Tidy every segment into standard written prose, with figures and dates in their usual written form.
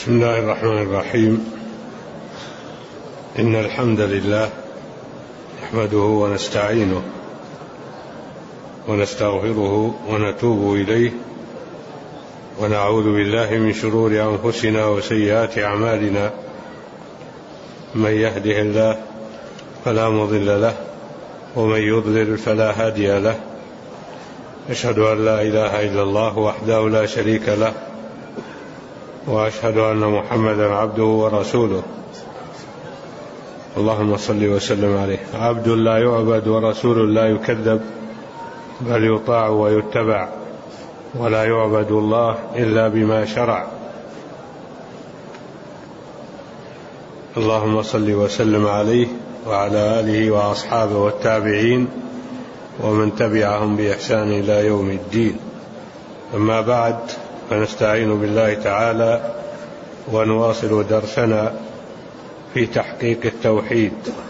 بسم الله الرحمن الرحيم. إن الحمد لله نحمده ونستعينه ونستغفره ونتوب إليه ونعوذ بالله من شرور أنفسنا وسيئات أعمالنا. من يهده الله فلا مضل له ومن يضلل فلا هادي له. أشهد أن لا إله إلا الله وحده لا شريك له وأشهد أن محمدا عبده ورسوله. اللهم صل وسلم عليه. عبد لا يعبد ورسول لا يكذب بل يطاع ويتبع ولا يعبد الله إلا بما شرع. اللهم صل وسلم عليه وعلى آله وأصحابه والتابعين ومن تبعهم بإحسان إلى يوم الدين. أما بعد، فنستعين بالله تعالى ونواصل درسنا في تحقيق التوحيد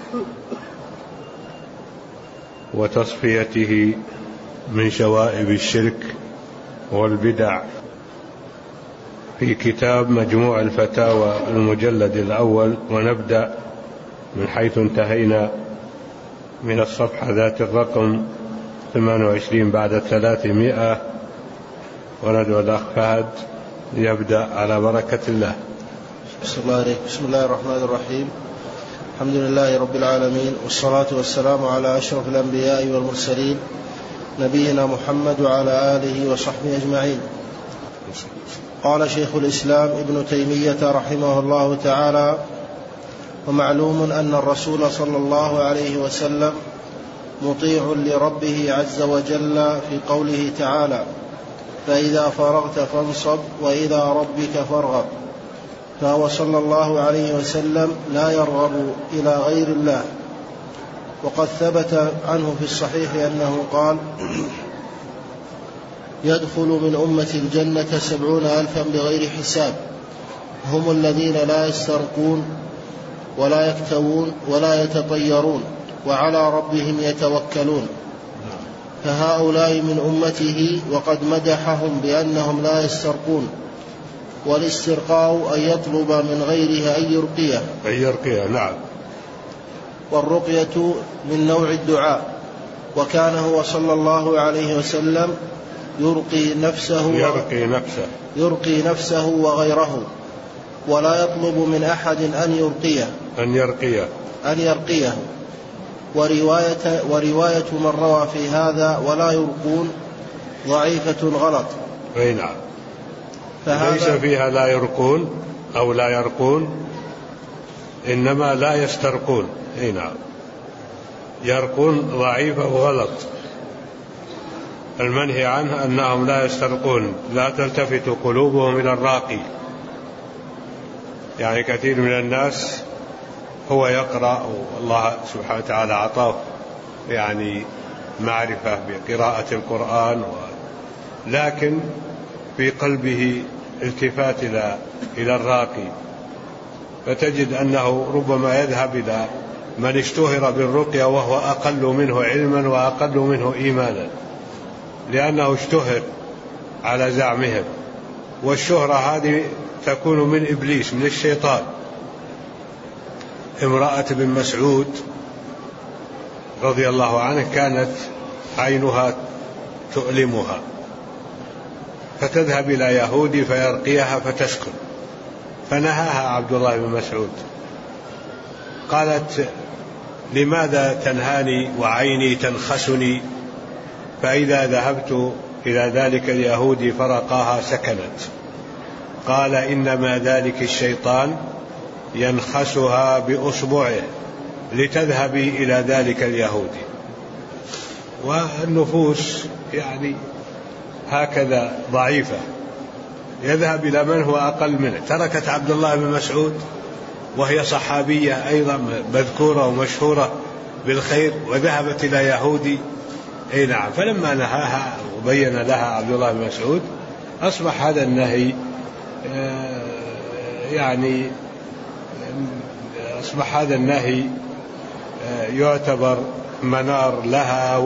وتصفيته من شوائب الشرك والبدع في كتاب مجموع الفتاوى المجلد الأول، ونبدأ من حيث انتهينا من الصفحة ذات الرقم 28 بعد 300، وندعو الأخ فهد يبدأ على بركة الله. بسم الله الرحمن الرحيم. الحمد لله رب العالمين، والصلاة والسلام على أشرف الأنبياء والمرسلين نبينا محمد وعلى آله وصحبه أجمعين. قال شيخ الإسلام ابن تيمية رحمه الله تعالى: ومعلوم أن الرسول صلى الله عليه وسلم مطيع لربه عز وجل في قوله تعالى: فإذا فرغت فانصب وإلى ربك فارغب. فهو صلى الله عليه وسلم لا يرغب إلى غير الله. وقد ثبت عنه في الصحيح أنه قال: يدخل من أمة الجنة 70,000 بغير حساب، هم الذين لا يسترقون ولا يكتوون ولا يتطيرون وعلى ربهم يتوكلون. فهؤلاء من أمته، وقد مدحهم بأنهم لا يسترقون. والاسترقاء أن يطلب من غيره أن يرقيه. نعم. والرقية من نوع الدعاء، وكان هو صلى الله عليه وسلم يرقي نفسه وغيره، ولا يطلب من أحد أن يرقيه. ورواية من روى في هذا ولا يرقون ضعيفة غلط. نعم. ليس فيها لا يرقون أو لا يرقون، إنما لا يسترقون. نعم. يرقون ضعيفة وغلط. المنهي عنه أنهم لا يسترقون، لا تلتفت قلوبهم إلى الراقي. يعني كثير من الناس هو يقرأ، والله سبحانه وتعالى أعطاه يعني معرفة بقراءة القرآن، لكن في قلبه التفات إلى الراقي، فتجد أنه ربما يذهب إلى من اشتهر بالرقية وهو أقل منه علما وأقل منه إيمانا، لأنه اشتهر على زعمهم. والشهرة هذه تكون من إبليس، من الشيطان. امرأة بن مسعود رضي الله عنه كانت عينها تؤلمها، فتذهب إلى يهودي فيرقيها فتسكن، فنهاها عبد الله بن مسعود. قالت: لماذا تنهاني وعيني تنخسني؟ فإذا ذهبت إلى ذلك اليهودي فرقاها سكنت. قال: إنما ذلك الشيطان ينخسها بأصبعه لتذهبي إلى ذلك اليهودي. والنفوس يعني هكذا ضعيفة، يذهب إلى من هو أقل منه. تركت عبد الله بن مسعود وهي صحابية أيضا مذكورة ومشهورة بالخير، وذهبت إلى يهودي. نعم. فلما نهاها وبين لها عبد الله بن مسعود، أصبح هذا النهي يعتبر منار لها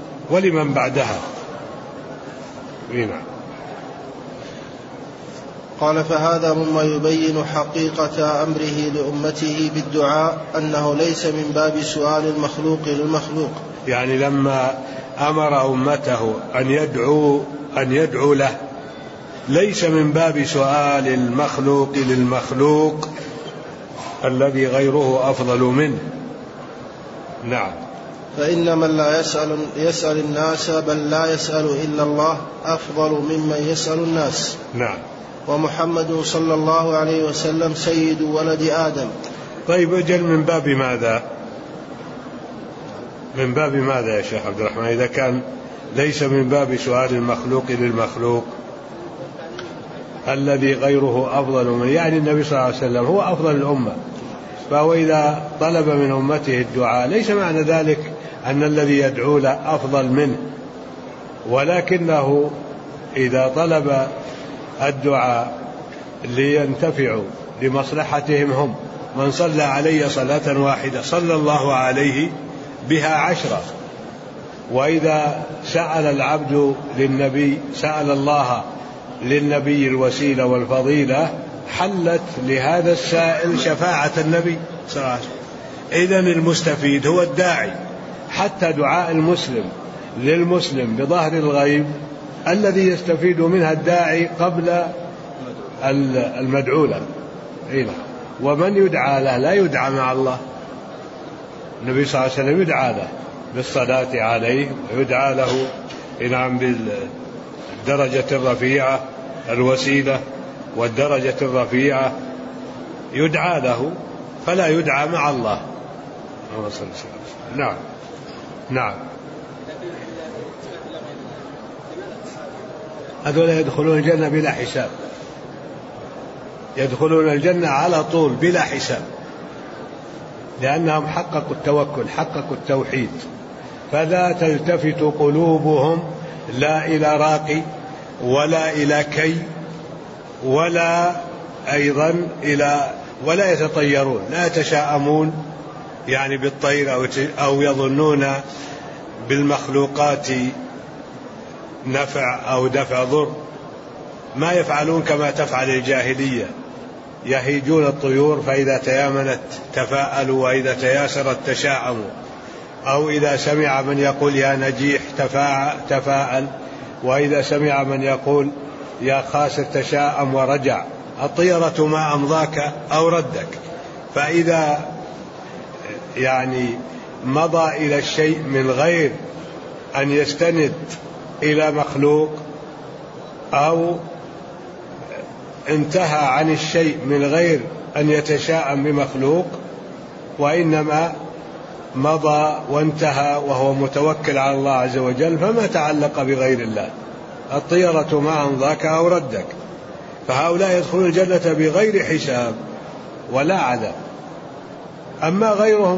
ولمن بعدها. نعم. قال: فهذا مما يبين حقيقة أمره لأمته بالدعاء أنه ليس من باب سؤال المخلوق للمخلوق. يعني لما أمر أمته أن يدعو له ليس من باب سؤال المخلوق للمخلوق الذي غيره أفضل منه. نعم. فإن من لا يسأل الناس بل لا يسأل إلا الله أفضل ممن يسأل الناس. نعم. ومحمد صلى الله عليه وسلم سيد ولد آدم. طيب أجل من باب ماذا؟ من باب ماذا يا شيخ عبد الرحمن إذا كان ليس من باب سؤال المخلوق للمخلوق الذي غيره أفضل منه؟ يعني النبي صلى الله عليه وسلم هو أفضل الأمة، فهو إذا طلب من أمته الدعاء ليس معنى ذلك أن الذي يدعو له أفضل منه، ولكنه إذا طلب الدعاء لينتفعوا لمصلحتهم هم، من صلى علي صلاة واحدة صلى الله عليه بها 10. وإذا سأل العبد للنبي سأل الله للنبي الوسيلة والفضيلة حلت لهذا السائل شفاعة النبي صلى الله عليه وسلم. إذن المستفيد هو الداعي، حتى دعاء المسلم للمسلم بظهر الغيب الذي يستفيد منها الداعي قبل المدعو له. ومن يدعى له لا يدعى مع الله. النبي صلى الله عليه وسلم يدعى له بالصلاة عليه، ويدعى له إنعم بالدرجة الرفيعة الوسيلة والدرجة الرفيعة يدعى له، فلا يدعى مع الله. نعم. نعم. هذول يدخلون الجنة بلا حساب، يدخلون الجنة على طول بلا حساب، لأنهم حققوا التوكل، حققوا التوحيد، فلا تلتفت قلوبهم لا إلى راقي ولا إلى كي ولا أيضا ولا يتطيرون، لا يتشاءمون يعني بالطير أو يظنون بالمخلوقات نفع أو دفع ضر. ما يفعلون كما تفعل الجاهلية، يهيجون الطيور فإذا تيامنت تفاءلوا وإذا تياسرت تشاءموا، أو إذا سمع من يقول يا نجيح تفاءل، وإذا سمع من يقول يا خاسر تشاءم ورجع. الطيرة ما أمضاك أو ردك. فإذا يعني مضى إلى الشيء من غير أن يستند إلى مخلوق أو انتهى عن الشيء من غير أن يتشاءم بمخلوق، وإنما مضى وانتهى وهو متوكل على الله عز وجل، فما تعلق بغير الله. الطيرة ما أمضاك أو ردك. فهؤلاء يدخلون الجنة بغير حساب ولا عذاب. أما غيرهم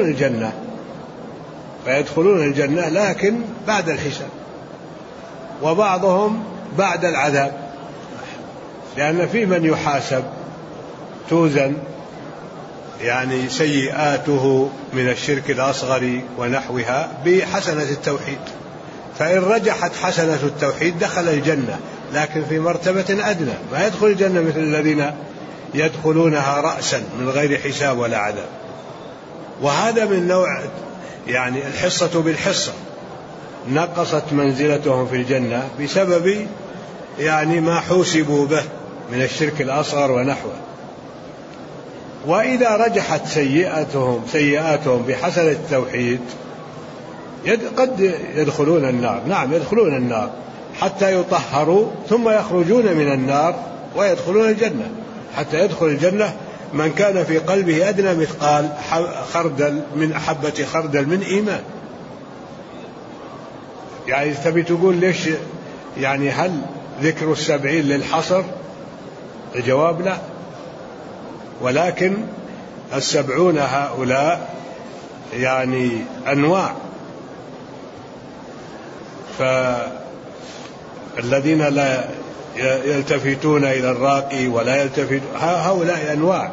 فيدخلون الجنة لكن بعد الحساب، وبعضهم بعد العذاب، لأن في من يحاسب توزن يعني سيئاته من الشرك الأصغر ونحوها بحسنة التوحيد، فإن رجحت حسنة التوحيد دخل الجنة، لكن في مرتبة أدنى، ما يدخل الجنة مثل الذين يدخلونها رأسا من غير حساب ولا عذاب. وهذا من نوع يعني الحصة بالحصة، نقصت منزلتهم في الجنة بسبب يعني ما حوسبوا به من الشرك الأصغر ونحوه. وإذا رجحت سيئاتهم بحسنة التوحيد قد يدخلون النار. نعم يدخلون النار حتى يطهروا ثم يخرجون من النار ويدخلون الجنة. حتى يدخل الجنة من كان في قلبه أدنى مثقال خردل من حبة خردل من إيمان. يعني تبي تقول ليش يعني هل ذكر 70 للحصر؟ الجواب لا، ولكن 70 هؤلاء يعني أنواع. فالذين لا يلتفتون إلى الراقي ولا يلتفتون هؤلاء أنواع،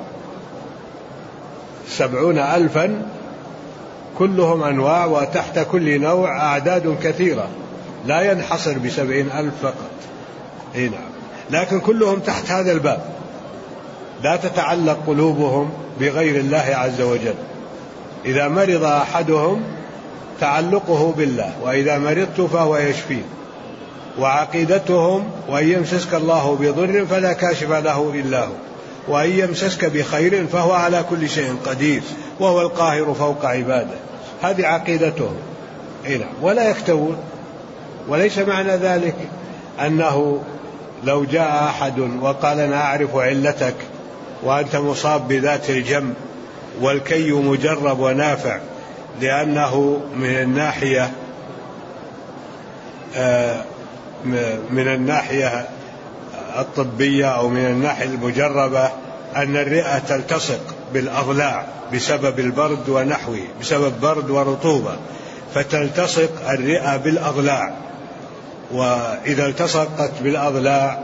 70,000 كلهم أنواع، وتحت كل نوع أعداد كثيرة، لا ينحصر ب70,000 فقط. نعم. لكن كلهم تحت هذا الباب، لا تتعلق قلوبهم بغير الله عز وجل. إذا مرض أحدهم تعلقه بالله، وإذا مرضت فهو يشفين. وعقيدتهم وإن يمسسك الله بضر فلا كاشف له إلا هو، وإن يمسسك بخير فهو على كل شيء قدير، وهو القاهر فوق عباده. هذه عقيدتهم. ولا يكتوون. وليس معنى ذلك أنه لو جاء أحد وقال أنا أعرف علتك وأنت مصاب بذات الجنب والكي مجرب ونافع، لأنه من الناحية الطبية أو من الناحية المجربة أن الرئة تلتصق بالأضلاع بسبب البرد ونحوه، بسبب برد ورطوبة، فتلتصق الرئة بالأضلاع، وإذا التصقت بالأضلاع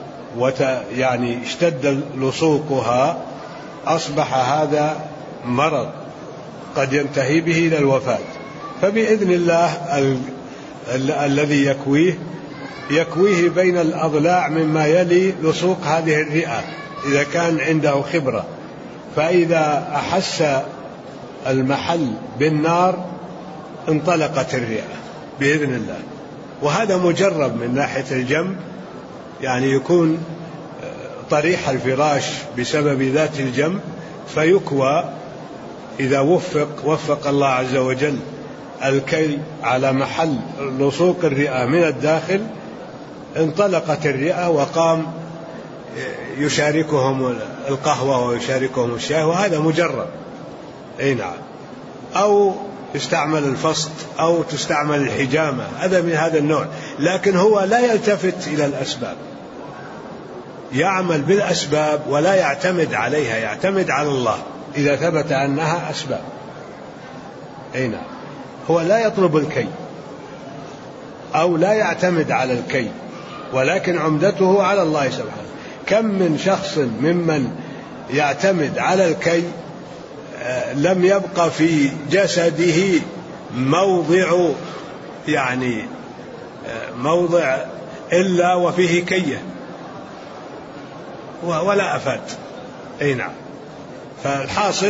اشتد لصوقها أصبح هذا مرض قد ينتهي به إلى الوفاة. فبإذن الله الذي يكويه بين الأضلاع مما يلي لصوق هذه الرئة إذا كان عنده خبرة. فإذا أحس المحل بالنار انطلقت الرئة بإذن الله. وهذا مجرب من ناحية الجنب، يكون طريح الفراش بسبب ذات الجنب فيكوى إذا وفق الله عز وجل الكي على محل لصوق الرئة من الداخل، انطلقت الرئة وقام يشاركهم القهوة ويشاركهم الشاي، وهذا مجرب. نعم. أو يستعمل الفسط أو تستعمل الحجامة، هذا من هذا النوع. لكن هو لا يلتفت إلى الأسباب، يعمل بالأسباب ولا يعتمد عليها، يعتمد على الله إذا ثبت أنها أسباب. نعم. هو لا يطلب الكي أو لا يعتمد على الكي، ولكن عمدته على الله سبحانه. كم من شخص ممن يعتمد على الكي لم يبقى في جسده موضع إلا وفيه كية ولا أفاد. نعم. فالحاصل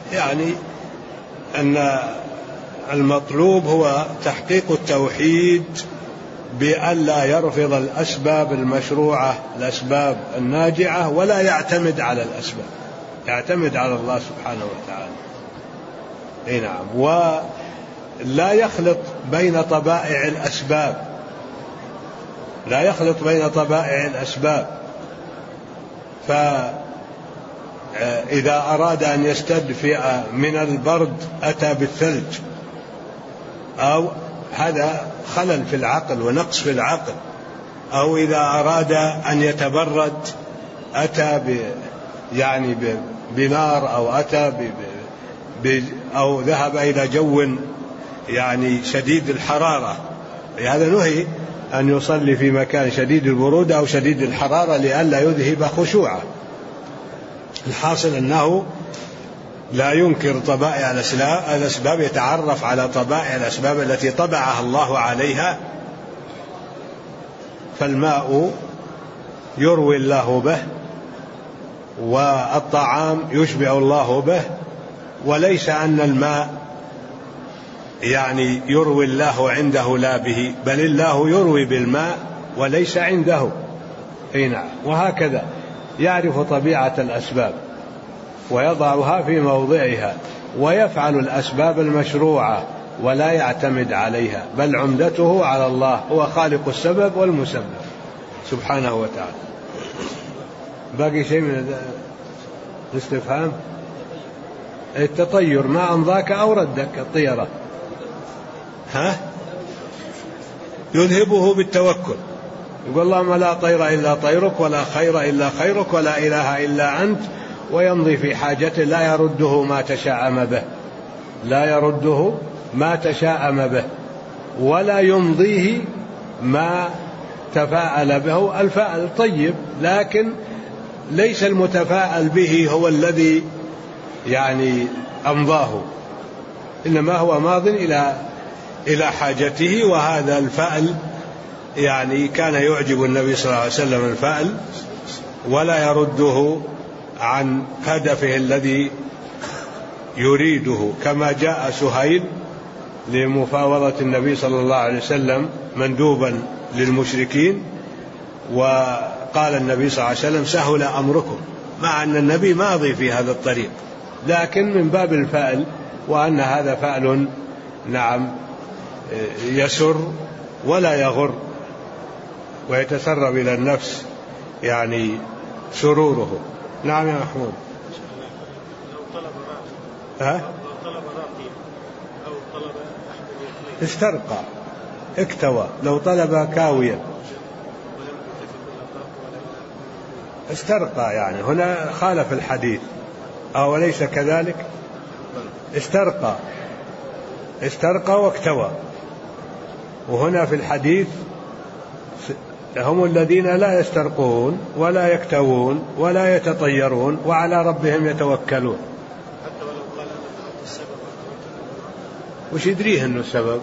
أن المطلوب هو تحقيق التوحيد بأن لا يرفض الأسباب المشروعة، الأسباب الناجعة، ولا يعتمد على الأسباب، يعتمد على الله سبحانه وتعالى. نعم. ولا يخلط بين طبائع الأسباب، لا يخلط بين طبائع الأسباب. فإذا أراد أن يستدفئ من البرد أتى بالثلج، أو هذا خلل في العقل ونقص في العقل. أو إذا أراد أن يتبرد أتى بنار، أو أتى أو ذهب إلى جو شديد الحرارة. هذا نهي أن يصلي في مكان شديد البرودة أو شديد الحرارة لئلا يذهب خشوعه. الحاصل أنه لا ينكر طبائع الأسباب، يتعرف على طبائع الأسباب التي طبعها الله عليها. فالماء يروي الله به، والطعام يشبع الله به، وليس أن الماء يروي الله عنده لا به، بل الله يروي بالماء وليس عنده. نعم. وهكذا يعرف طبيعة الأسباب ويضعها في موضعها، ويفعل الأسباب المشروعة ولا يعتمد عليها، بل عمدته على الله، هو خالق السبب والمسبب سبحانه وتعالى. باقي شيء من الاستفهام؟ التطير ما أمضاك أو ردك الطيرة، يذهبه بالتوكل. يقول اللهم لا طير إلا طيرك، ولا خير إلا خيرك، ولا إله إلا أنت، ويمضي في حاجته، لا يرده ما تشاءم به، لا يرده ما تشاءم به، ولا يمضيه ما تفاءل به. الفاءل طيب، لكن ليس المتفاءل به هو الذي أمضاه، إنما هو ماض إلى حاجته. وهذا الفأل يعني كان يعجب النبي صلى الله عليه وسلم الفأل ولا يرده عن هدفه الذي يريده، كما جاء سهيل لمفاوضة النبي صلى الله عليه وسلم مندوبا للمشركين، وقال النبي صلى الله عليه وسلم سهل أمركم، مع أن النبي ماضي في هذا الطريق، لكن من باب الفأل، وأن هذا فأل نعم يسر ولا يغر ويتسرب إلى النفس يعني سروره. نعم يا محمود. استرقى اكتوى، لو طلب كاويا استرقى، يعني هنا خالف الحديث أوليس كذلك؟ استرقى واكتوى، وهنا في الحديث هم الذين لا يسترقون ولا يكتوون ولا يتطيرون وعلى ربهم يتوكلون. حتى ولو قال السبب، وش يدريه انه السبب؟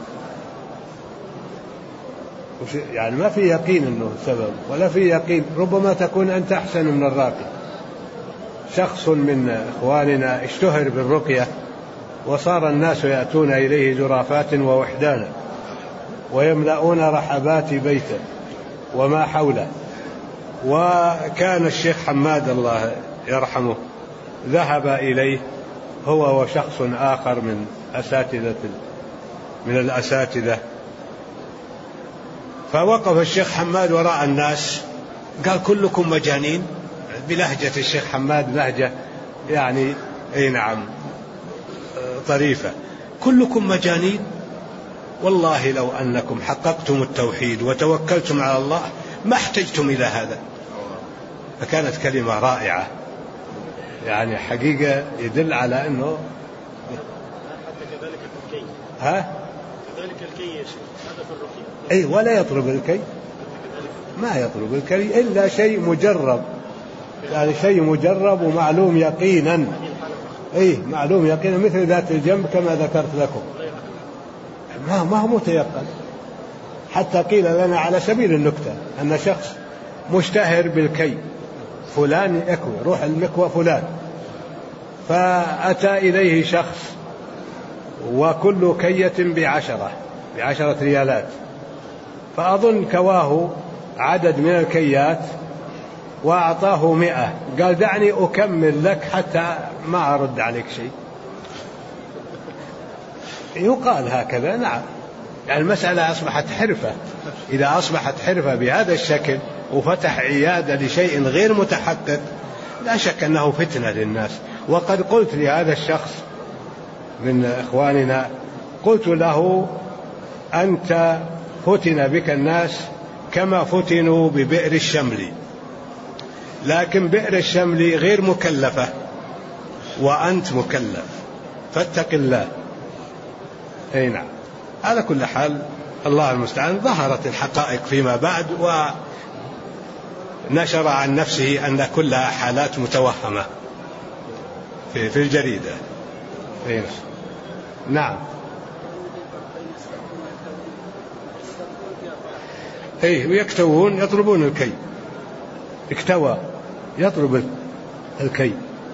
يعني ما في يقين انه السبب ولا في يقين، ربما تكون انت احسن من الراقي. شخص من اخواننا اشتهر بالرقية وصار الناس يأتون اليه زرافات ووحدانا ويملؤون رحبات بيته وما حوله، وكان الشيخ حماد الله يرحمه ذهب إليه هو وشخص آخر من الأساتذة، فوقف الشيخ حماد وراء الناس قال كلكم مجانين، بلهجة الشيخ حماد لهجة يعني أي نعم طريفة، كلكم مجانين، والله لو أنكم حققتم التوحيد وتوكلتم على الله ما احتجتم إلى هذا. فكانت كلمة رائعة، يعني حقيقة يدل على أنه حتى كذلك الكي، كذلك الكي يا شيخ، هذا في الرقية. أي ولا يطلب الكي، ما يطلب الكي إلا شيء مجرب، يعني شيء مجرب ومعلوم يقينا. معلوم يقينا، مثل ذات الجنب كما ذكرت لكم، ما هو متيقن. حتى قيل لنا على سبيل النكتة أن شخص مشتهر بالكي، فلان يكوي، روح المكوى فلان، فأتى إليه شخص وكل كية ب10 ريالات، فأظن كواه عدد من الكيات وأعطاه 100، قال دعني أكمل لك حتى ما أرد عليك شيء. يقال هكذا، نعم، يعني المسألة أصبحت حرفة. إذا أصبحت حرفة بهذا الشكل وفتح عيادة لشيء غير متحقق لا شك أنه فتنة للناس. وقد قلت لهذا الشخص من إخواننا، قلت له أنت فتن بك الناس كما فتنوا ببئر الشمل، لكن بئر الشمل غير مكلفة وأنت مكلف، فاتق الله. أي نعم. على كل حال الله المستعان، ظهرت الحقائق فيما بعد ونشر عن نفسه أن كلها حالات متوهمة في الجريدة. أي نعم. ويكتوون، يطلبون الكي، اكتوى يطلب الكي.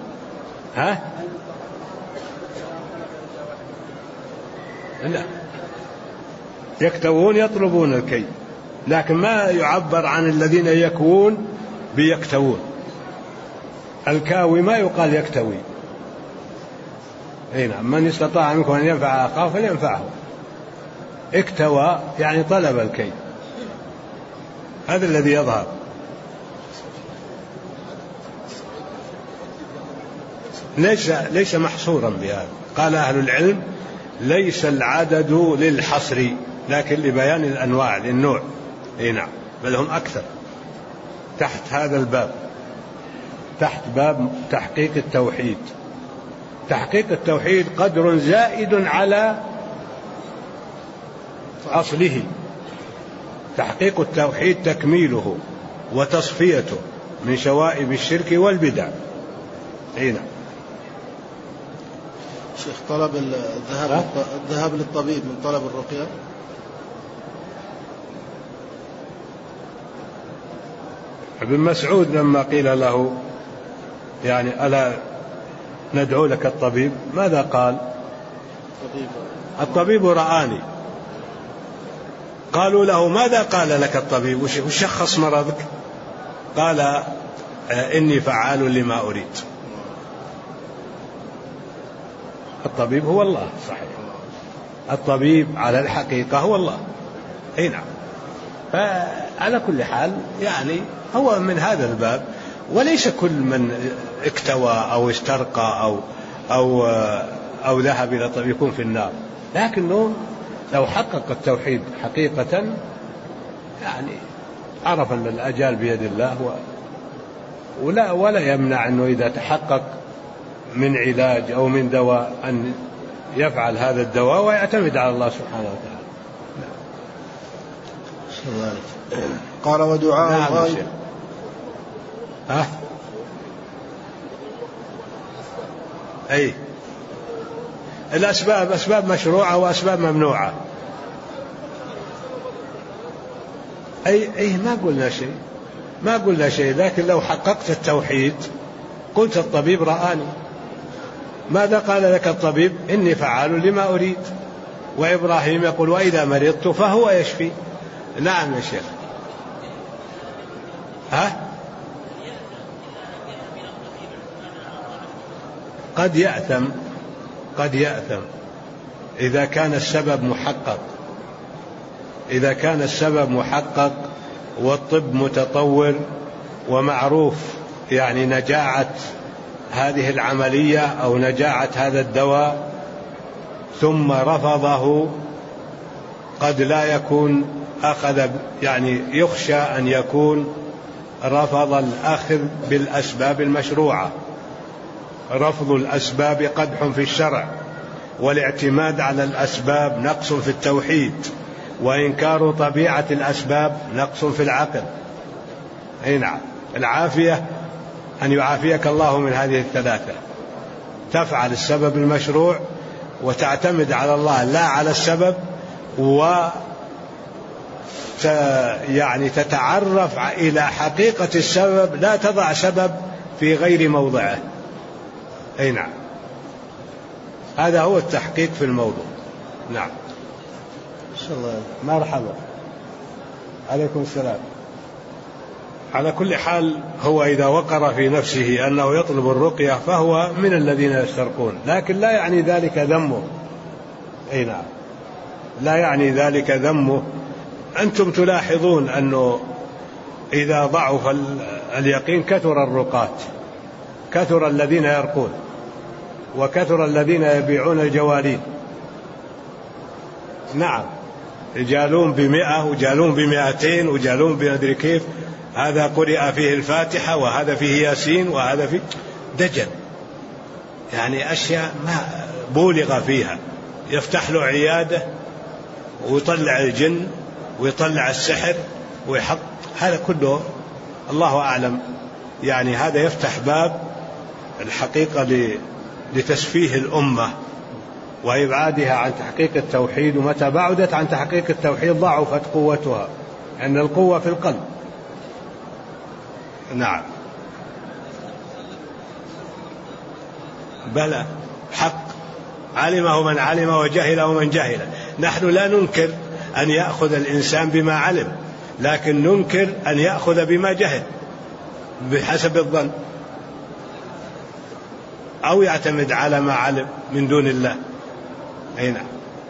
لا، يكتوون يطلبون الكي، لكن ما يعبر عن الذين يكوون بيكتوون. الكاوي ما يقال يكتوي. نعم، من استطاع منكم أن ينفع أخاه فلينفعه. اكتوى يعني طلب الكي، هذا الذي يظهر. ليس محصورا بهذا، قال أهل العلم ليس العدد للحصر لكن لبيان الأنواع، للنوع. نعم، بل هم أكثر تحت هذا الباب، تحت باب تحقيق التوحيد. تحقيق التوحيد قدر زائد على أصله. تحقيق التوحيد تكميله وتصفيته من شوائب الشرك والبدع. نعم. شيخ، طلب الذهاب للطبيب من طلب الرقية؟ ابن مسعود لما قيل له يعني ألا ندعو لك الطبيب، ماذا قال؟ الطبيب رآني. قالوا له ماذا قال لك الطبيب؟ وشخص مرضك؟ قال إني فعال لما أريد. الطبيب هو الله، صحيح، الطبيب على الحقيقة هو الله. أي نعم. فعلى كل حال يعني هو من هذا الباب، وليس كل من اكتوى أو استرقى أو ذهب إلى طبيب يكون في النار، لكنه لو حقق التوحيد حقيقة يعني عرف أن الأجال بيد الله ولا يمنع أنه إذا تحقق من علاج أو من دواء أن يفعل هذا الدواء ويعتمد على الله سبحانه وتعالى. قال ودعاء الغائب. أي الأسباب أسباب مشروعة وأسباب ممنوعة. أي ما قلنا شيء، لكن لو حققت التوحيد قلت الطبيب رآني. ماذا قال لك الطبيب؟ إني فعال لما أريد. وإبراهيم يقول وإذا مرضت فهو يشفي. نعم يا شيخ. قد يأثم إذا كان السبب محقق والطب متطور ومعروف يعني نجاعة هذه العملية أو نجاعة هذا الدواء، ثم رفضه، قد لا يكون أخذ، يعني يخشى أن يكون رفض الأخذ بالأسباب المشروعة. رفض الأسباب قدح في الشرع، والاعتماد على الأسباب نقص في التوحيد، وإنكار طبيعة الأسباب نقص في العقل. أي نعم. العافية أن يعافيك الله من هذه الثلاثة: تفعل السبب المشروع، وتعتمد على الله لا على السبب، يعني تتعرف إلى حقيقة السبب، لا تضع سبب في غير موضعه. أي نعم. هذا هو التحقيق في الموضوع. نعم. مرحبا. عليكم السلام. على كل حال هو إذا وقر في نفسه أنه يطلب الرقية فهو من الذين يسترقون، لكن لا يعني ذلك ذمه. أي نعم، لا يعني ذلك ذمه. أنتم تلاحظون أنه إذا ضعف اليقين كثر الرقاة، كثر الذين يرقون، وكثر الذين يبيعون الجوالين. نعم، يجالون 100 وجالون 200 وجالون بندري كيف. هذا قرئ فيه الفاتحة، وهذا فيه ياسين، وهذا فيه دجل، يعني أشياء ما بولغ فيها. يفتح له عيادة ويطلع الجن ويطلع السحر ويحط هذا كله، الله أعلم. يعني هذا يفتح باب الحقيقة لتسفيه الأمة وإبعادها عن تحقيق التوحيد، ومتى بعدت عن تحقيق التوحيد ضعفت قوتها، أن القوة في القلب. نعم، بلى حق، علمه من علم وجهله من جهل. نحن لا ننكر أن يأخذ الإنسان بما علم، لكن ننكر أن يأخذ بما جهل بحسب الظن، أو يعتمد على ما علم من دون الله. أي نعم.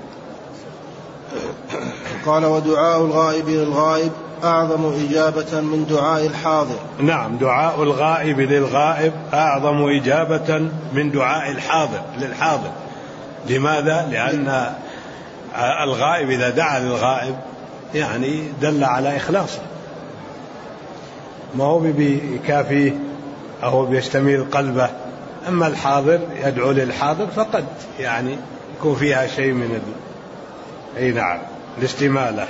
قال ودعاء الغائب للغائب أعظم إجابة من دعاء الحاضر. نعم، دعاء الغائب للغائب أعظم إجابة من دعاء الحاضر للحاضر. لماذا؟ لأن الغائب إذا دعا للغائب يعني دل على إخلاصه، ما هو بيكافيه أو بيستميل قلبه. أما الحاضر يدعو للحاضر فقد يعني يكون فيها شيء من أي نعم الاستمالة،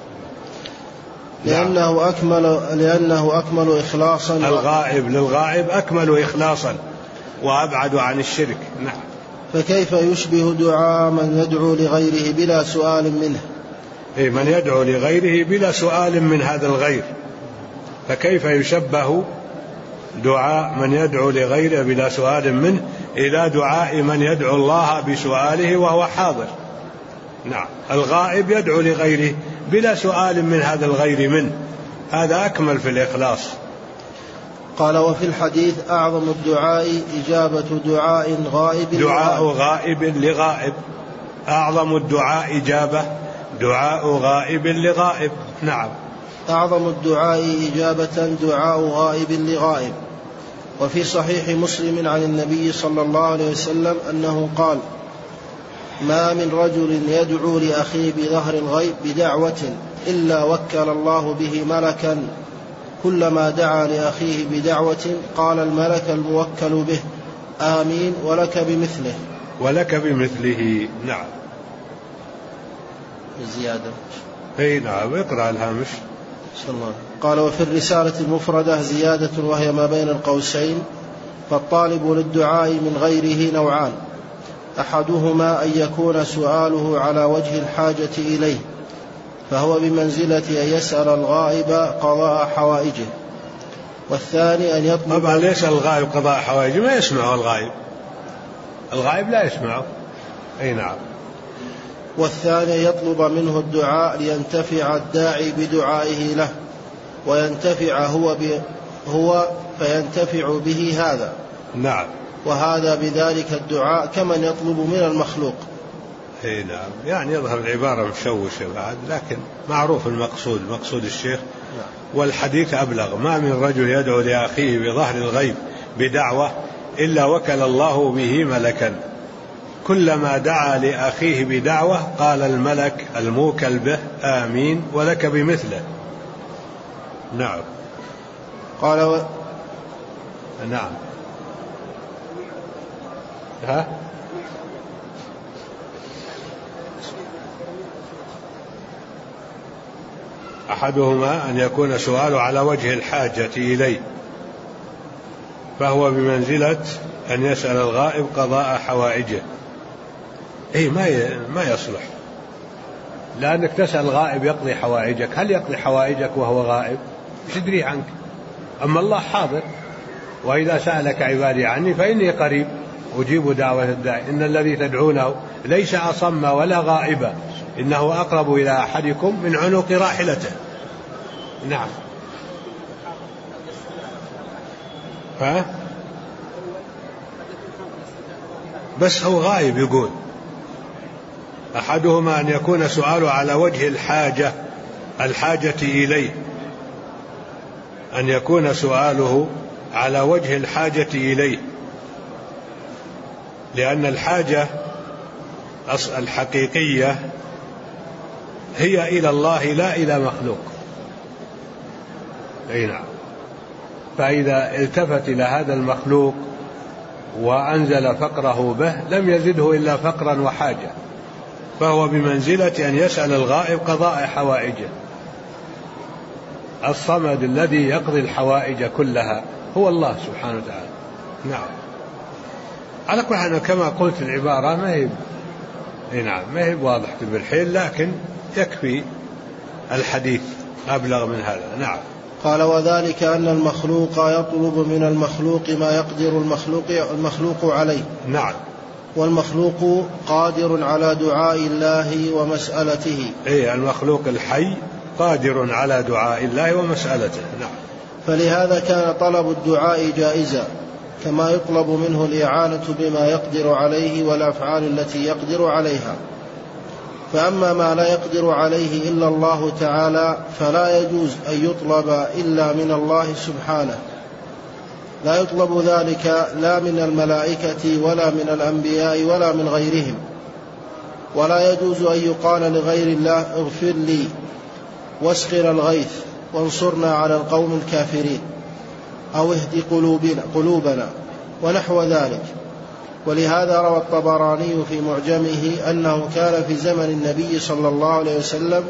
لأنه أكمل إخلاصا. الغائب للغائب أكمل إخلاصا وأبعد عن الشرك. نعم. فكيف يشبه دعاء من يدعو لغيره بلا سؤال منه؟ من يدعو لغيره بلا سؤال من هذا الغير، فكيف يشبه دعاء من يدعو لغيره بلا سؤال منه إلى دعاء من يدعو الله بسؤاله وهو حاضر؟ نعم، الغائب يدعو لغيره بلا سؤال من هذا الغير منه، هذا أكمل في الإخلاص. قال: وفي الحديث: أعظم الدعاء إجابة دعاء غائب دعاء غائب لغائب، أعظم الدعاء إجابة دعاء غائب لغائب. نعم، أعظم الدعاء إجابة دعاء غائب لغائب. وفي صحيح مسلم عن النبي صلى الله عليه وسلم أنه قال: ما من رجل يدعو لأخيه بظهر الغيب بدعوة إلا وكل الله به ملكا، كلما دعا لأخيه بدعوة قال الملك الموكل به: آمين ولك بمثله. ولك بمثله. نعم. زيادة. اي نعم، اقرأ الهامش. قال: وفي الرسالة المفردة زيادة وهي ما بين القوسين: فالطالب للدعاء من غيره نوعان: أحدهما أن يكون سؤاله على وجه الحاجة إليه، فهو بمنزلة أن يسأل الغائب قضاء حوائجه. والثاني أن يطلب. طبعا ليس الغائب قضاء حوائجه، ما يسمعه الغائب لا يسمعه. أي نعم. والثاني يطلب منه الدعاء لينتفع الداعي بدعائه له، وينتفع هو فينتفع به هذا. نعم. وهذا بذلك الدعاء كمن يطلب من المخلوق. اي نعم، يعني يظهر العبارة مشوشة بعد، لكن معروف مقصود الشيخ. نعم. والحديث أبلغ: ما من رجل يدعو لأخيه بظهر الغيب بدعوة إلا وكل الله به ملكا، كلما دعا لأخيه بدعوة قال الملك الموكل به: آمين ولك بمثله. نعم. قال نعم. أحدهما أن يكون سؤاله على وجه الحاجة إليه، فهو بمنزلة أن يسأل الغائب قضاء حوائجه. إيه ما يصلح، لأنك تسأل الغائب يقضي حوائجك. هل يقضي حوائجك وهو غائب؟ مش تدري عنك. أما الله حاضر: وإذا سألك عبادي عني فإني قريب أجيب دعوة الداعي، إن الذي تدعونه ليس أصم ولا غائبا، إنه أقرب إلى أحدكم من عنق راحلته. نعم. بس هو غائب. يقول: أحدهما أن يكون سؤاله على وجه الحاجة إليه، أن يكون سؤاله على وجه الحاجة إليه، لأن الحاجة الحقيقية هي إلى الله لا إلى مخلوق. أي نعم. فإذا التفت إلى هذا المخلوق وأنزل فقره به لم يزده إلا فقرا وحاجة، فهو بمنزلة أن يسأل الغائب قضاء حوائجه. الصمد الذي يقضي الحوائج كلها هو الله سبحانه وتعالى. نعم. على كل حال كما قلت العبارة ما هي واضحة بالحيل، لكن يكفي الحديث أبلغ من هذا. نعم. قال: وذلك أن المخلوق يطلب من المخلوق ما يقدر المخلوق عليه. نعم. والمخلوق قادر على دعاء الله ومسألته. المخلوق الحي قادر على دعاء الله ومسألته. نعم. فلهذا كان طلب الدعاء جائزا، كما يطلب منه الإعانة بما يقدر عليه والأفعال التي يقدر عليها. فأما ما لا يقدر عليه إلا الله تعالى فلا يجوز أن يطلب إلا من الله سبحانه، لا يطلب ذلك لا من الملائكة ولا من الأنبياء ولا من غيرهم. ولا يجوز أن يقال لغير الله: اغفر لي واسقنا الغيث وانصرنا على القوم الكافرين، أو اهد قلوبنا ونحو ذلك. ولهذا روى الطبراني في معجمه أنه كان في زمن النبي صلى الله عليه وسلم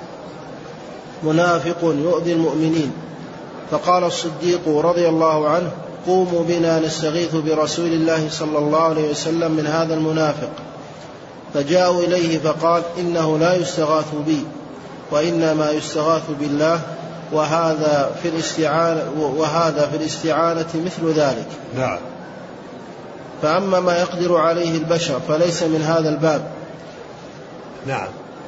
منافق يؤذي المؤمنين، فقال الصديق رضي الله عنه: قوموا بنا نستغيث برسول الله صلى الله عليه وسلم من هذا المنافق. فجاءوا إليه فقال: إنه لا يستغاث بي، وإنما يستغاث بالله، وهذا في الاستعانة مثل ذلك. نعم. فأما ما يقدر عليه البشر فليس من هذا الباب. نعم.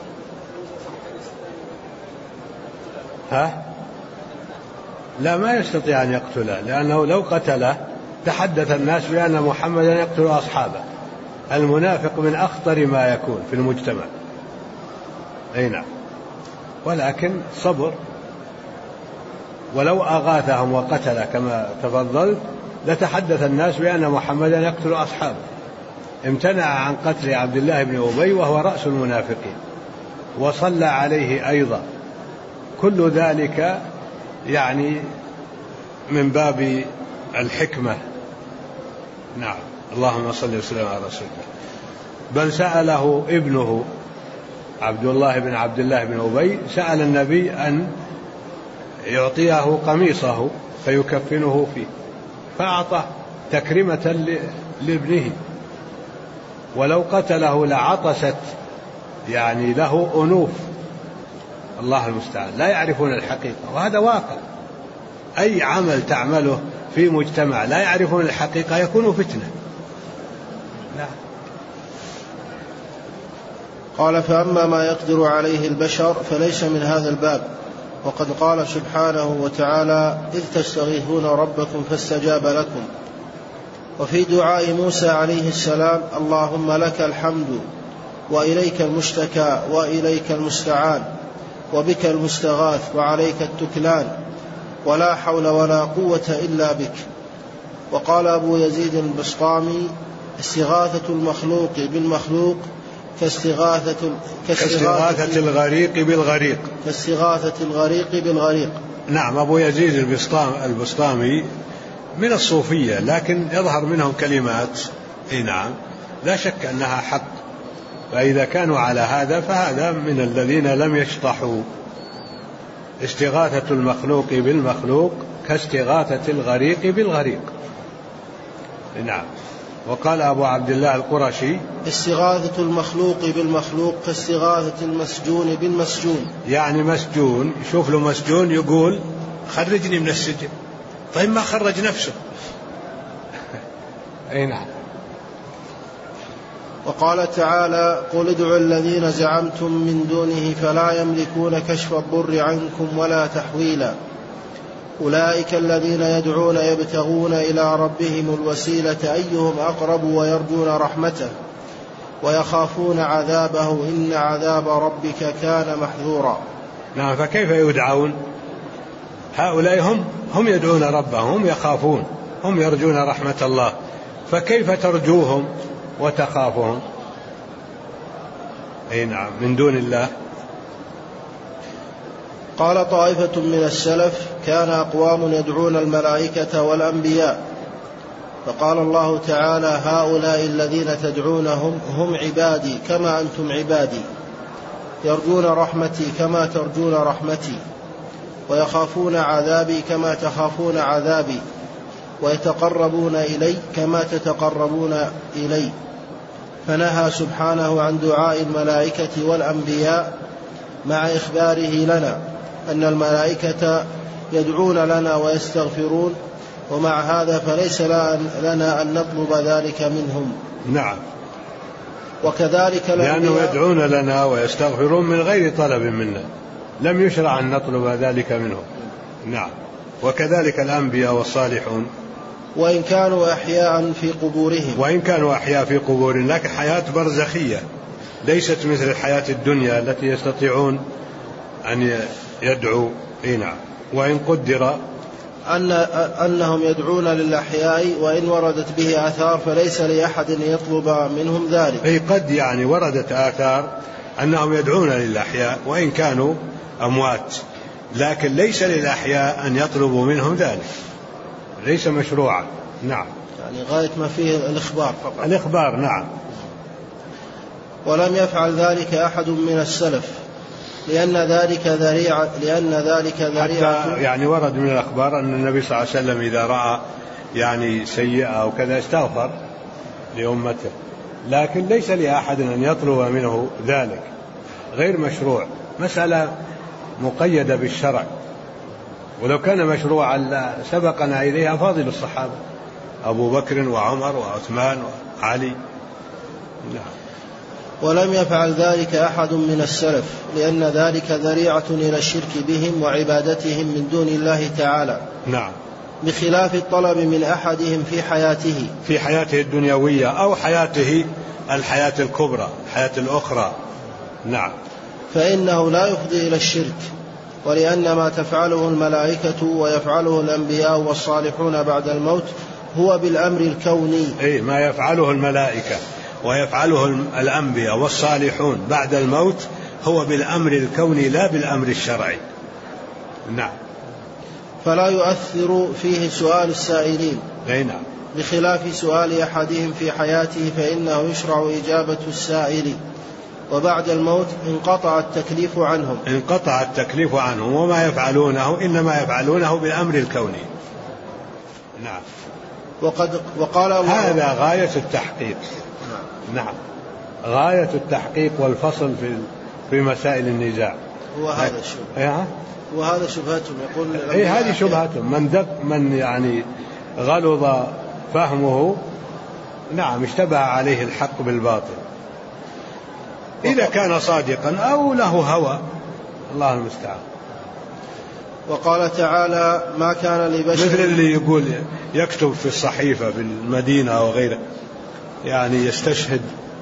لا، ما يستطيع أن يقتله، لأنه لو قتله تحدث الناس بأن محمدا يقتل أصحابه. المنافق من أخطر ما يكون في المجتمع. أي نعم. ولكن صبر، ولو أغاثهم وقتل كما تفضلت لتحدث الناس بأن محمدا يقتل أصحابه. امتنع عن قتل عبد الله بن أبي وهو رأس المنافقين، وصلى عليه أيضا. كل ذلك يعني من باب الحكمة. نعم. اللهم صل وسلم على رسول الله. بل سأله ابنه عبد الله بن أبي، سأل النبي أن يعطيه قميصه فيكفنه فيه، فأعطاه تكرمة لابنه. ولو قتله لعطست يعني له أنوف. الله المستعان. لا يعرفون الحقيقة، وهذا واقع. أي عمل تعمله في مجتمع لا يعرفون الحقيقة يكون فتنة. لا. قال: فأما ما يقدر عليه البشر فليس من هذا الباب. وقد قال سبحانه وتعالى: إذ تستغيثون ربكم فاستجاب لكم. وفي دعاء موسى عليه السلام: اللهم لك الحمد وإليك المشتكى وإليك المستعان وبك المستغاث وعليك التكلان ولا حول ولا قوة إلا بك. وقال أبو يزيد البسطامي: استغاثة المخلوق بالمخلوق كاستغاثة الغريق بالغريق. نعم. أبو يزيد البسطامي من الصوفية، لكن يظهر منهم كلمات نعم لا شك أنها حق. فإذا كانوا على هذا فهذا من الذين لم يشطحوا. استغاثة المخلوق بالمخلوق كاستغاثة الغريق بالغريق. نعم. وقال أبو عبد الله القرشي: استغاثة المخلوق بالمخلوق كاستغاثة المسجون بالمسجون. يعني مسجون، يشوف له مسجون يقول خرجني من السجن، طيب ما خرج نفسه. أي نعم. وقال تعالى: قل ادعوا الذين زعمتم من دونه فلا يملكون كشف الضر عنكم ولا تحويلا أولئك الذين يدعون يبتغون إلى ربهم الوسيلة أيهم أقرب ويرجون رحمته ويخافون عذابه إن عذاب ربك كان محذورا. نعم. فكيف يدعون؟ هؤلاء هم يدعون ربهم، هم يخافون، هم يرجون رحمة الله، فكيف ترجوهم وتخافهم؟ أي نعم. من دون الله. قال طائفة من السلف: كان أقوام يدعون الملائكة والأنبياء، فقال الله تعالى: هؤلاء الذين تدعونهم هم عبادي كما أنتم عبادي، يرجون رحمتي كما ترجون رحمتي، ويخافون عذابي كما تخافون عذابي، ويتقربون إلي كما تتقربون إلي. فنهى سبحانه عن دعاء الملائكة والأنبياء مع إخباره لنا أن الملائكة يدعون لنا ويستغفرون، ومع هذا فليس لنا أن نطلب ذلك منهم. نعم. وكذلك لأنه يدعون لنا ويستغفرون من غير طلب منا، لم يشرع أن نطلب ذلك منهم. نعم. وكذلك الأنبياء والصالحون وإن كانوا أحياء في قبورهم، لكن حياة برزخية ليست مثل الحياة الدنيا التي يستطيعون أن يدعوا. نعم. وإن قدر أنهم يدعون للأحياء وإن وردت به آثار فليس لأحد أن يطلب منهم ذلك. أي قد يعني وردت آثار أنهم يدعون للأحياء وإن كانوا أموات، لكن ليس للأحياء أن يطلبوا منهم ذلك، ليس مشروعا. نعم. يعني غاية ما فيه الإخبار فقط. الإخبار. نعم. ولم يفعل ذلك أحد من السلف لأن ذلك ذريعة حتى يعني ورد من الأخبار أن النبي صلى الله عليه وسلم إذا رأى يعني سيئة أو كذا استغفر لأمته، لكن ليس لأحد أن يطلب منه ذلك، غير مشروع، مسألة مقيدة بالشرع. ولو كان مشروعا سبقنا إليها فاضل الصحابة أبو بكر وعمر وعثمان وعلي. نعم. ولم يفعل ذلك أحد من السلف، لأن ذلك ذريعة إلى الشرك بهم وعبادتهم من دون الله تعالى. نعم. بخلاف الطلب من أحدهم في حياته الدنيوية أو حياته الحياة الكبرى، الحياة الأخرى. نعم. فإنه لا يفضي إلى الشرك، ولأن ما تفعله الملائكة ويفعله الأنبياء والصالحون بعد الموت هو بالأمر الكوني. ما يفعله الملائكة ويفعله الأنبياء والصالحون بعد الموت هو بالأمر الكوني لا بالأمر الشرعي. نعم. فلا يؤثر فيه سؤال السائلين. نعم. بخلاف سؤال أحدهم في حياته فإنه يشرع إجابة السائل، وبعد الموت انقطع التكليف عنهم وما يفعلونه إنما يفعلونه بالأمر الكوني. نعم. وقال الله هذا غاية التحقيق. نعم. غاية التحقيق والفصل في مسائل النزاع. وهذا شبهتهم يقول. هذه شبهتهم من يعني غلظ فهمه. نعم. اشتبه عليه الحق بالباطل، إذا كان صادقا أو له هوى، الله المستعان. وقال تعالى ما كان لبشر، مثل اللي يقول يكتب في الصحيفة في المدينة أو غيره، يعني يستشهد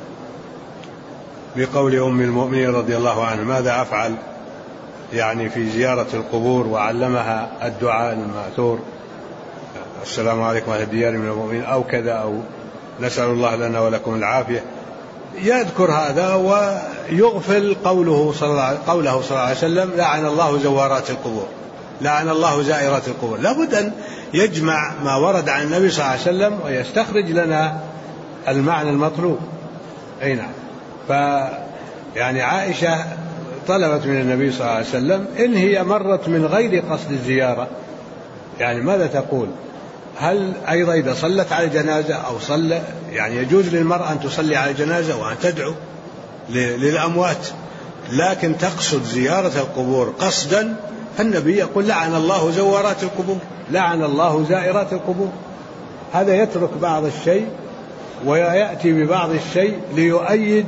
بقول أم المؤمنين رضي الله عنها ماذا أفعل يعني في زيارة القبور، وعلمها الدعاء المأثور السلام عليكم أهل الديار من المؤمنين أو كذا، أو نسأل الله لنا ولكم العافية. يذكر هذا ويغفل قوله صلى الله عليه وسلم لعن الله زوارات القبور، لعن الله زائرات القبور. لابد أن يجمع ما ورد عن النبي صلى الله عليه وسلم ويستخرج لنا المعنى المطلوب. نعم. يعني عائشة طلبت من النبي صلى الله عليه وسلم إن هي مرت من غير قصد الزيارة يعني ماذا تقول؟ هل أيضا إذا صلت على جنازة أو صلى يعني يجوز للمرأة أن تصلي على جنازة وأن تدعو للأموات، لكن تقصد زيارة القبور قصدا، فالنبي يقول لعن الله زوارات القبور، لعن الله زائرات القبور. هذا يترك بعض الشيء ويأتي ببعض الشيء ليؤيد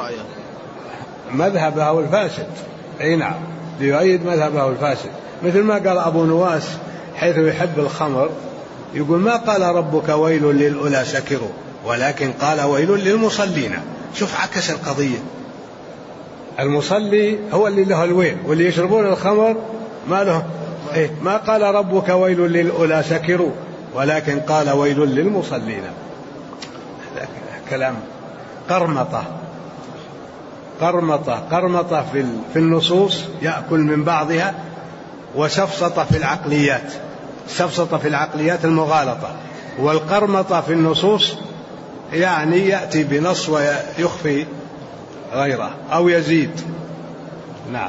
مذهبه الفاسد. نعم. ليؤيد مذهبه الفاسد، مثل ما قال أبو نواس حيث يحب الخمر، يقول ما قال ربك ويل للأولى سكروا، ولكن قال ويل للمصلين. شوف عكس القضية، المصلي هو اللي له الويل، واللي يشربون الخمر ما له. ما قال ربك ويل للأولى سكروا، ولكن قال ويل للمصلين. كلام قرمطة في النصوص يأكل من بعضها، وسفسطة في العقليات المغالطة، والقرمطة في النصوص يعني يأتي بنص ويخفي غيره أو يزيد. نعم.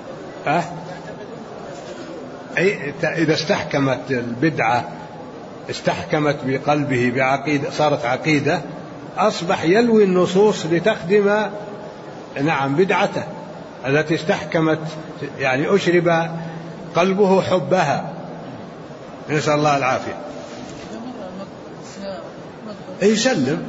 إذا استحكمت البدعة استحكمت بقلبه بعقيدة، صارت عقيدة، أصبح يلوي النصوص لتخدم نعم بدعته التي استحكمت، يعني أشرب قلبه حبها، نسأل الله العافية. يسلم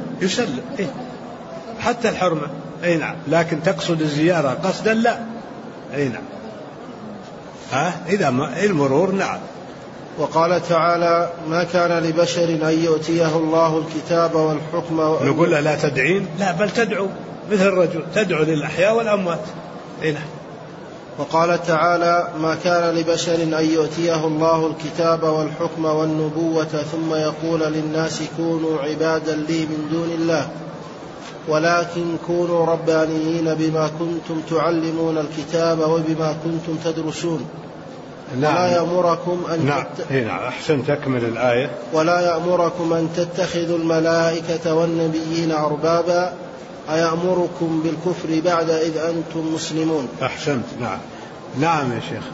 حتى الحرمة. نعم. لكن تقصد الزيارة قصدا لا. نعم. إذا المرور. نعم. وقال تعالى ما كان لبشر أن يؤتيه الله الكتاب والحكم نقول له لا تدعين، لا بل تدعو مثل الرجل، تدعو للأحياء والأموات. نعم. وقال تعالى ما كان لبشر أن يؤتيه الله الكتاب والحكم والنبوة ثم يقول للناس كونوا عبادا لي من دون الله، ولكن كونوا ربانيين بما كنتم تعلمون الكتاب وبما كنتم تدرسون. ولا يأمركم أن أحسن تكمل الآية. ولا يأمركم أن تتخذوا الملائكة والنبيين أربابا أيأمركم بالكفر بعد إذ أنتم مسلمون. أحسنت. نعم يا شيخ.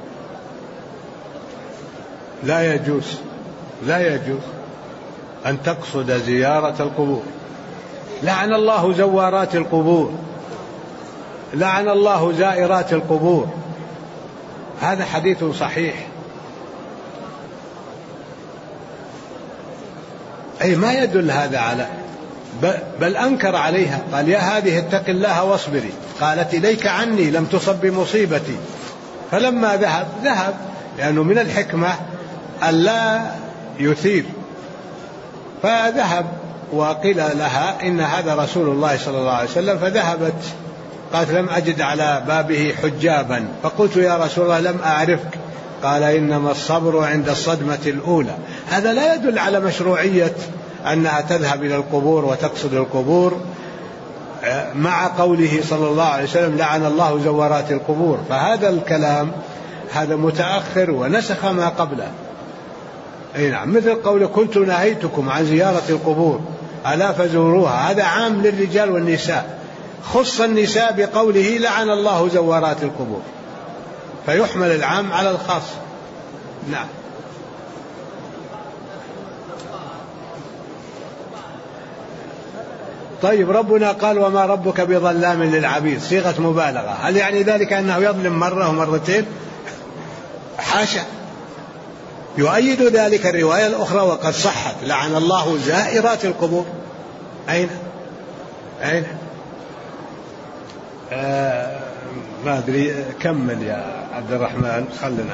لا يجوز أن تقصد زيارة القبور. لعن الله زوارات القبور، لعن الله زائرات القبور. هذا حديث صحيح أي ما يدل هذا على، بل أنكر عليها، قال يا هذه اتق الله واصبري، قالت إليك عني لم تصب بمصيبتي. فلما ذهب لأنه من الحكمة ألا يثير، فذهب وقيل لها إن هذا رسول الله صلى الله عليه وسلم، فذهبت قالت لم أجد على بابه حجابا، فقلت يا رسول الله لم أعرفك، قال إنما الصبر عند الصدمة الأولى. هذا لا يدل على مشروعية أنها تذهب إلى القبور وتقصد القبور، مع قوله صلى الله عليه وسلم لعن الله زوارات القبور. فهذا الكلام هذا متأخر ونسخ ما قبله. أي نعم، مثل قول كنت نهيتكم عن زيارة القبور ألا فزوروها، هذا عام للرجال والنساء، خص النساء بقوله لعن الله زوارات القبور، فيحمل العام على الخاص. نعم. طيب، ربنا قال وما ربك بظلام للعبيد، صيغة مبالغة، هل يعني ذلك أنه يظلم مرة ومرتين؟ حاشا. يؤيد ذلك الرواية الأخرى وقد صحت لعن الله زائرات القبور. أين ما أدري، كمل يا عبد الرحمن، خلنا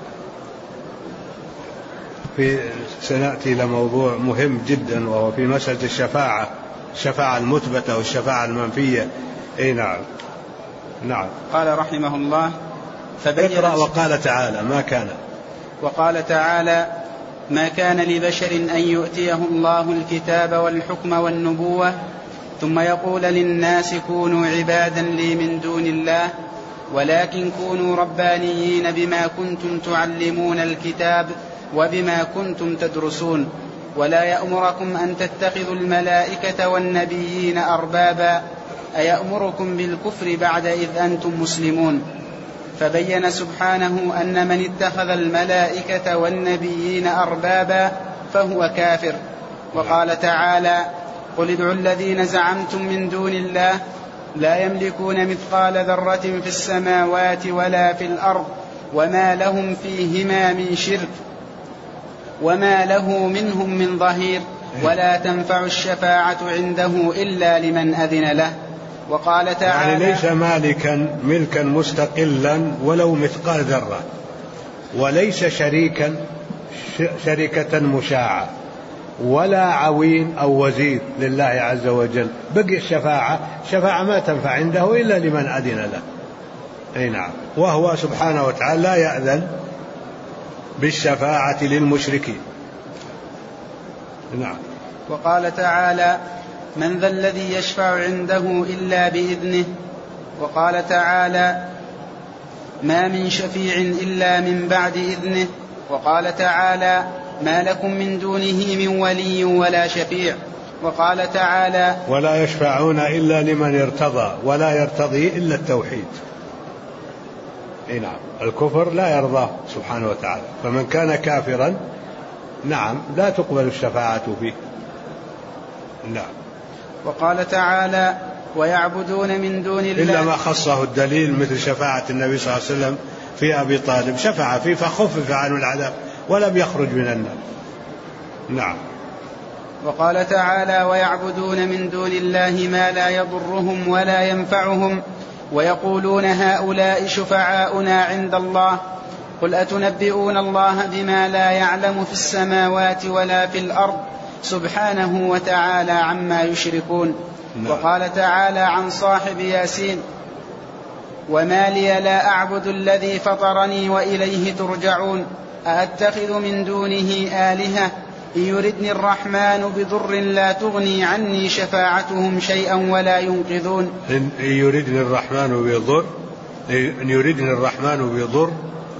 سنأتي إلى موضوع مهم جدا، وهو في مسألة الشفاعة المثبتة والشفاعة المنفية. أي نعم. قال رحمه الله اقرأ. وقال تعالى ما كان لبشر أن يؤتيه الله الكتاب والحكم والنبوة ثم يقول للناس كونوا عبادا لي من دون الله ولكن كونوا ربانيين بما كنتم تعلمون الكتاب وبما كنتم تدرسون ولا يأمركم أن تتخذوا الملائكة والنبيين أربابا أيأمركم بالكفر بعد إذ أنتم مسلمون. فبين سبحانه أن من اتخذ الملائكة والنبيين أربابا فهو كافر. وقال تعالى قل ادعوا الذين زعمتم من دون الله لا يملكون مثقال ذرة في السماوات ولا في الأرض وما لهم فيهما من شرك وما له منهم من ظهير ولا تنفع الشفاعة عنده إلا لمن أذن له. وقال تعالى يعني ليس ملكا مستقلا ولو مثقال ذرة، وليس شركة مشاعة، ولا عوين أو وزير لله عز وجل. بقي الشفاعة ما تنفع عنده إلا لمن أذن له. أي نعم. وهو سبحانه وتعالى لا يأذن بالشفاعة للمشركين. نعم. وقال تعالى من ذا الذي يشفع عنده إلا بإذنه. وقال تعالى ما من شفيع إلا من بعد إذنه. وقال تعالى ما لكم من دونه من ولي ولا شفيع. وقال تعالى ولا يشفعون إلا لمن ارتضى ولا يرتضي إلا التوحيد. نعم. الكفر لا يرضاه سبحانه وتعالى، فمن كان كافرا نعم لا تقبل الشفاعة فيه. نعم. وقال تعالى ويعبدون من دون الله إلا ما خصه الدليل مثل شفاعة النبي صلى الله عليه وسلم في أبي طالب، شفع فيه فخفف عنه العذاب ولم يخرج من النار. نعم. وقال تعالى ويعبدون من دون الله ما لا يضرهم ولا ينفعهم ويقولون هؤلاء شفعاؤنا عند الله قل أتنبئون الله بما لا يعلم في السماوات ولا في الأرض سبحانه وتعالى عما يشركون. وقال تعالى عن صاحب ياسين وما لي لا أعبد الذي فطرني وإليه ترجعون أأتخذ من دونه آلهة إن يردني الرحمن بضر لا تغني عني شفاعتهم شيئا ولا ينقذون. إن يردني الرحمن بضر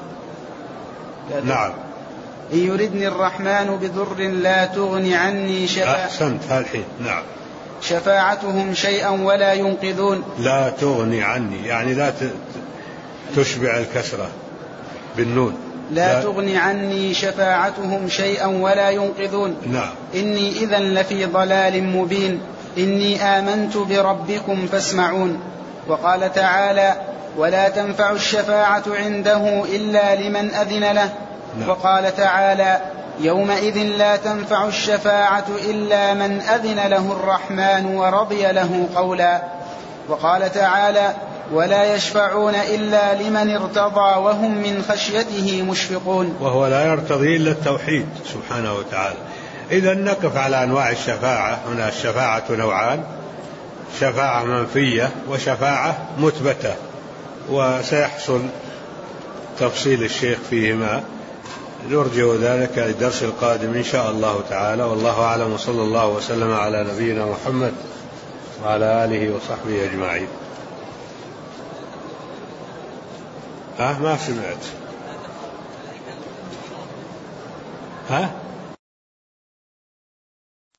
نعم. إن يردني الرحمن بضر لا تغني عني نعم. شفاعتهم شيئا ولا ينقذون. لا تغني عني يعني لا تشبع الكسرة بالنون. لا تغني عني شفاعتهم شيئا ولا ينقذون. نعم. إني إذا لفي ضلال مبين إني آمنت بربكم فاسمعون. وقال تعالى ولا تنفع الشفاعة عنده إلا لمن أذن له. نعم. وقال تعالى يومئذ لا تنفع الشفاعة إلا من أذن له الرحمن ورضي له قولا. وقال تعالى: ولا يشفعون إلا لمن ارتضى وهم من خشيته مشفقون. وهو لا يرتضي إلا التوحيد سبحانه وتعالى. إذا نقف على أنواع الشفاعة. هنا الشفاعة نوعان: شفاعة منفية وشفاعة مثبتة، وسيحصل تفصيل الشيخ فيهما. نرجو ذلك للدرس القادم إن شاء الله تعالى. والله أعلم، وصلى الله وسلم على نبينا محمد وعلى آله وصحبه أجمعين. ما سمعت.